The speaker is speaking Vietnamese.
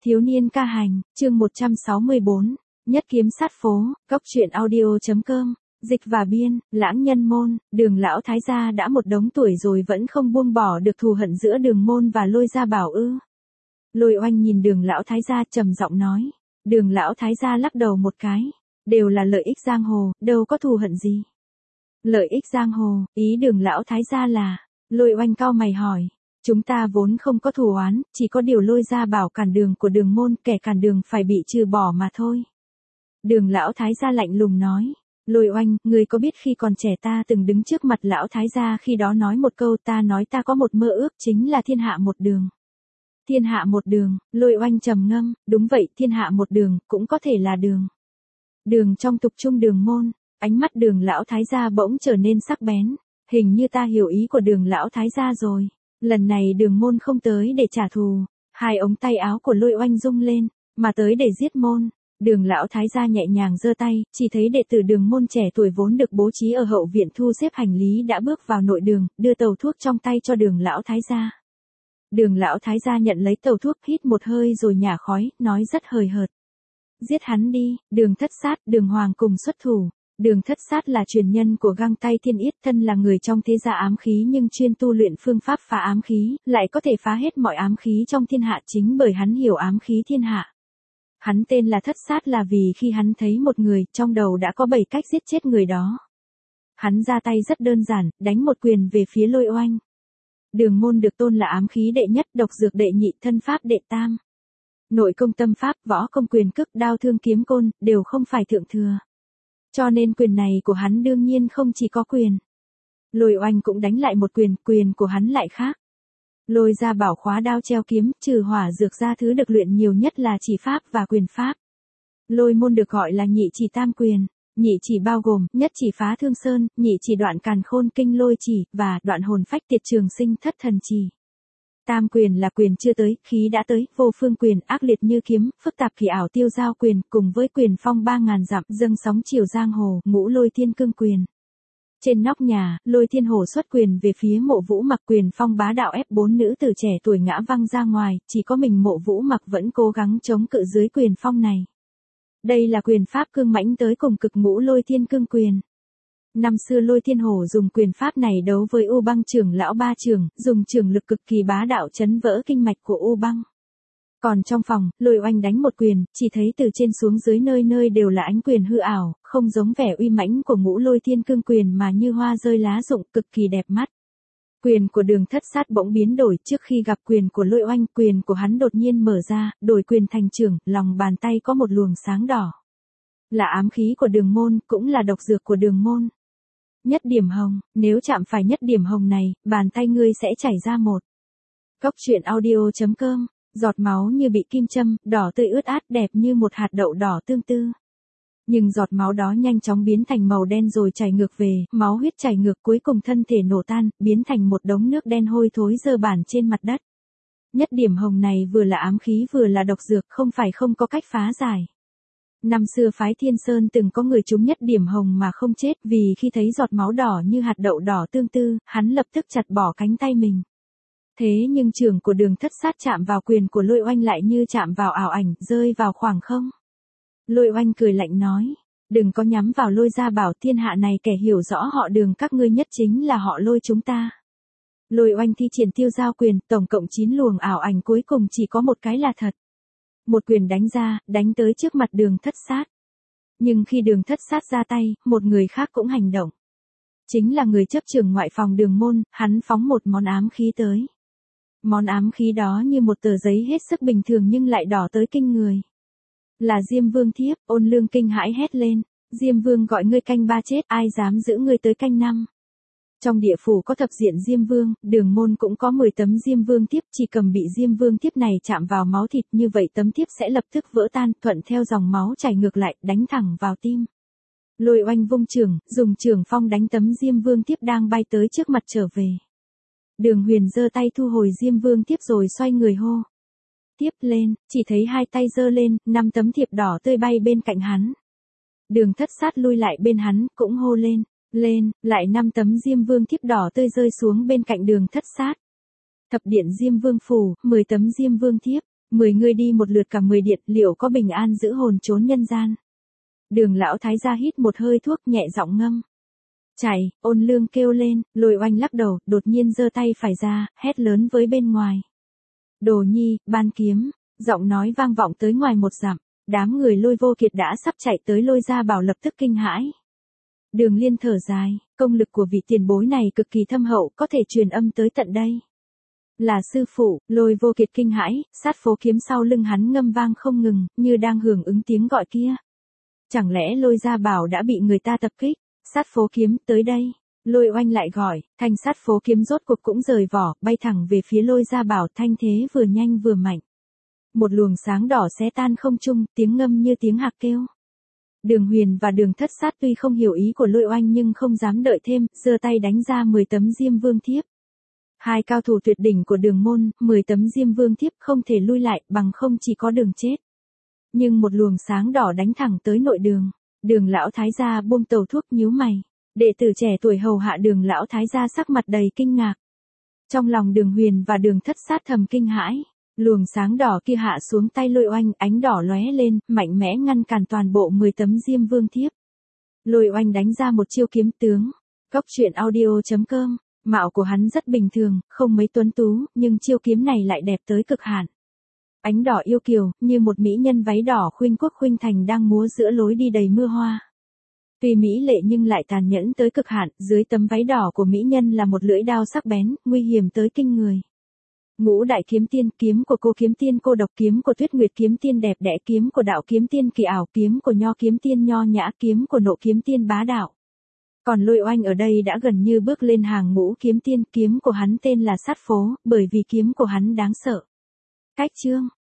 Thiếu niên ca hành, chương 164, nhất kiếm sát phố, cốc truyện audio.com, dịch và biên, lãng nhân môn, Đường lão thái gia đã một đống tuổi rồi vẫn không buông bỏ được thù hận giữa Đường môn và Lôi gia bảo ư. Lôi Oanh nhìn Đường lão thái gia trầm giọng nói. Đường lão thái gia lắc đầu một cái, đều là lợi ích giang hồ, đâu có thù hận gì. Lợi ích giang hồ, ý Đường lão thái gia là, Lôi Oanh cau mày hỏi. Chúng ta vốn không có thù oán, chỉ có điều Lôi gia bảo cản đường của Đường môn, kẻ cản đường phải bị trừ bỏ mà thôi. Đường lão thái gia lạnh lùng nói. Lôi Oanh, ngươi có biết khi còn trẻ ta từng đứng trước mặt lão thái gia khi đó nói một câu, ta nói ta có một mơ ước chính là thiên hạ một đường. Thiên hạ một đường, Lôi Oanh trầm ngâm, đúng vậy, thiên hạ một đường, cũng có thể là đường. Đường trong tục trung Đường môn, ánh mắt Đường lão thái gia bỗng trở nên sắc bén, hình như ta hiểu ý của Đường lão thái gia rồi. Lần này Đường môn không tới để trả thù, hai ống tay áo của Lôi Oanh rung lên, mà tới để giết môn. Đường lão thái gia nhẹ nhàng giơ tay, chỉ thấy đệ tử Đường môn trẻ tuổi vốn được bố trí ở hậu viện thu xếp hành lý đã bước vào nội đường, đưa tàu thuốc trong tay cho Đường lão thái gia. Đường lão thái gia nhận lấy tàu thuốc, hít một hơi rồi nhả khói, nói rất hời hợt. Giết hắn đi, Đường thất sát, Đường hoàng cùng xuất thủ. Đường thất sát là truyền nhân của Găng Tay Thiên Yết, thân là người trong thế gia ám khí nhưng chuyên tu luyện phương pháp phá ám khí, lại có thể phá hết mọi ám khí trong thiên hạ chính bởi hắn hiểu ám khí thiên hạ. Hắn tên là thất sát là vì khi hắn thấy một người, trong đầu đã có 7 cách giết chết người đó. Hắn ra tay rất đơn giản, đánh một quyền về phía Lôi Oanh. Đường môn được tôn là ám khí đệ nhất, độc dược đệ nhị, thân pháp đệ tam. Nội công tâm pháp, võ công quyền cước, đao thương kiếm côn, đều không phải thượng thừa. Cho nên quyền này của hắn đương nhiên không chỉ có quyền. Lôi Oanh cũng đánh lại một quyền, quyền của hắn lại khác. Lôi gia bảo khóa đao treo kiếm, trừ hỏa dược ra thứ được luyện nhiều nhất là chỉ pháp và quyền pháp. Lôi môn được gọi là nhị chỉ tam quyền, nhị chỉ bao gồm, nhất chỉ phá thương sơn, nhị chỉ đoạn càn khôn kinh lôi chỉ, và đoạn hồn phách tiệt trường sinh thất thần chỉ. Tam quyền là quyền chưa tới, khí đã tới, vô phương quyền, ác liệt như kiếm, phức tạp kỳ ảo tiêu giao quyền, cùng với quyền phong 3000 dặm, dâng sóng chiều giang hồ, ngũ lôi thiên cương quyền. Trên nóc nhà, Lôi Thiên Hổ xuất quyền về phía Mộ Vũ Mặc, quyền phong bá đạo ép 4 nữ tử trẻ tuổi ngã văng ra ngoài, chỉ có mình Mộ Vũ Mặc vẫn cố gắng chống cự dưới quyền phong này. Đây là quyền pháp cương mãnh tới cùng cực ngũ lôi thiên cương quyền. Năm xưa Lôi Thiên Hổ dùng quyền pháp này đấu với U Băng trưởng lão ba trưởng, dùng trường lực cực kỳ bá đạo chấn vỡ kinh mạch của U Băng. Còn trong phòng, Lôi Oanh đánh một quyền, chỉ thấy từ trên xuống dưới nơi nơi đều là ánh quyền hư ảo, không giống vẻ uy mãnh của ngũ lôi thiên cương quyền mà như hoa rơi lá rụng, cực kỳ đẹp mắt. Quyền của Đường thất sát bỗng biến đổi, trước khi gặp quyền của Lôi Oanh, quyền của hắn đột nhiên mở ra, đổi quyền thành trưởng, lòng bàn tay có một luồng sáng đỏ. Là ám khí của Đường môn, cũng là độc dược của Đường môn. Nhất điểm hồng, nếu chạm phải nhất điểm hồng này, bàn tay ngươi sẽ chảy ra một. Cốc truyện audio.com. Giọt máu như bị kim châm, đỏ tươi ướt át, đẹp như một hạt đậu đỏ tương tư. Nhưng giọt máu đó nhanh chóng biến thành màu đen rồi chảy ngược về, máu huyết chảy ngược, cuối cùng thân thể nổ tan, biến thành một đống nước đen hôi thối dơ bẩn trên mặt đất. Nhất điểm hồng này vừa là ám khí vừa là độc dược, không phải không có cách phá giải. Năm xưa phái Thiên Sơn từng có người trúng nhất điểm hồng mà không chết, vì khi thấy giọt máu đỏ như hạt đậu đỏ tương tư, hắn lập tức chặt bỏ cánh tay mình. Thế nhưng trường của Đường thất sát chạm vào quyền của Lôi Oanh lại như chạm vào ảo ảnh, rơi vào khoảng không. Lôi Oanh cười lạnh nói, đừng có nhắm vào Lôi gia bảo, thiên hạ này kẻ hiểu rõ họ Đường các ngươi nhất chính là họ Lôi chúng ta. Lôi Oanh thi triển tiêu giao quyền, tổng cộng 9 luồng ảo ảnh, cuối cùng chỉ có một cái là thật. Một quyền đánh ra, đánh tới trước mặt Đường thất sát. Nhưng khi Đường thất sát ra tay, một người khác cũng hành động. Chính là người chấp trưởng ngoại phòng Đường môn, hắn phóng một món ám khí tới. Món ám khí đó như một tờ giấy hết sức bình thường nhưng lại đỏ tới kinh người. Là Diêm Vương thiếp, Ôn Lương kinh hãi hét lên. Diêm Vương gọi ngươi canh 3 chết, ai dám giữ ngươi tới canh 5. Trong địa phủ có thập diện Diêm Vương, Đường môn cũng có 10 tấm Diêm Vương thiếp, chỉ cầm bị Diêm Vương thiếp này chạm vào máu thịt như vậy tấm thiếp sẽ lập tức vỡ tan, thuận theo dòng máu chảy ngược lại, đánh thẳng vào tim. Lôi Oanh vung trường, dùng trường phong đánh tấm Diêm Vương thiếp đang bay tới trước mặt trở về. Đường Huyền giơ tay thu hồi Diêm Vương thiếp rồi xoay người hô. Tiếp lên, chỉ thấy hai tay giơ lên, 5 tấm thiệp đỏ tươi bay bên cạnh hắn. Đường thất sát lui lại bên hắn, cũng hô lên, lại 5 tấm Diêm Vương thiếp đỏ tươi rơi xuống bên cạnh Đường thất sát. Thập điện Diêm Vương phủ, 10 tấm Diêm Vương thiếp, 10 người đi một lượt cả 10 điện, liệu có bình an giữ hồn trốn nhân gian? Đường lão thái gia hít một hơi thuốc nhẹ giọng ngâm. Chạy, Ôn Lương kêu lên, Lôi Oanh lắc đầu, đột nhiên giơ tay phải ra, hét lớn với bên ngoài. Đồ nhi, ban kiếm, giọng nói vang vọng tới ngoài một dặm, đám người Lôi Vô Kiệt đã sắp chạy tới Lôi Gia Bảo lập tức kinh hãi. Đường Liên thở dài, công lực của vị tiền bối này cực kỳ thâm hậu, có thể truyền âm tới tận đây. Là sư phụ, Lôi Vô Kiệt kinh hãi, sát phố kiếm sau lưng hắn ngâm vang không ngừng, như đang hưởng ứng tiếng gọi kia. Chẳng lẽ Lôi Gia Bảo đã bị người ta tập kích? Sát phố kiếm, tới đây. Lôi Oanh lại gọi, thanh sát phố kiếm rốt cuộc cũng rời vỏ, bay thẳng về phía Lôi Gia Bảo, thanh thế vừa nhanh vừa mạnh. Một luồng sáng đỏ xé tan không trung, tiếng ngâm như tiếng hạc kêu. Đường Huyền và Đường Thất Sát tuy không hiểu ý của Lôi Oanh nhưng không dám đợi thêm, giơ tay đánh ra 10 tấm Diêm Vương thiếp. Hai cao thủ tuyệt đỉnh của Đường môn, 10 tấm Diêm Vương thiếp không thể lui lại, bằng không chỉ có đường chết. Nhưng một luồng sáng đỏ đánh thẳng tới nội đường. Đường lão thái gia buông tàu thuốc nhíu mày. Đệ tử trẻ tuổi hầu hạ Đường lão thái gia sắc mặt đầy kinh ngạc. Trong lòng Đường Huyền và Đường Thất Sát thầm kinh hãi. Luồng sáng đỏ kia hạ xuống tay Lôi Oanh, ánh đỏ lóe lên, mạnh mẽ ngăn cản toàn bộ 10 tấm Diêm Vương thiếp. Lôi Oanh đánh ra một chiêu kiếm tướng. Góc truyện audio.com. Mạo của hắn rất bình thường, không mấy tuấn tú, nhưng chiêu kiếm này lại đẹp tới cực hạn. Ánh đỏ yêu kiều, như một mỹ nhân váy đỏ khuynh quốc khuynh thành đang múa giữa lối đi đầy mưa hoa. Tuy mỹ lệ nhưng lại tàn nhẫn tới cực hạn, dưới tấm váy đỏ của mỹ nhân là một lưỡi đao sắc bén, nguy hiểm tới kinh người. Ngũ đại kiếm tiên, kiếm của cô kiếm tiên cô độc, kiếm của Tuyết Nguyệt kiếm tiên đẹp đẽ, kiếm của Đạo kiếm tiên kỳ ảo, kiếm của Nho kiếm tiên nho nhã, kiếm của Nộ kiếm tiên bá đạo. Còn Lôi Oanh ở đây đã gần như bước lên hàng ngũ kiếm tiên, kiếm của hắn tên là Sát Phố, bởi vì kiếm của hắn đáng sợ. Cách chương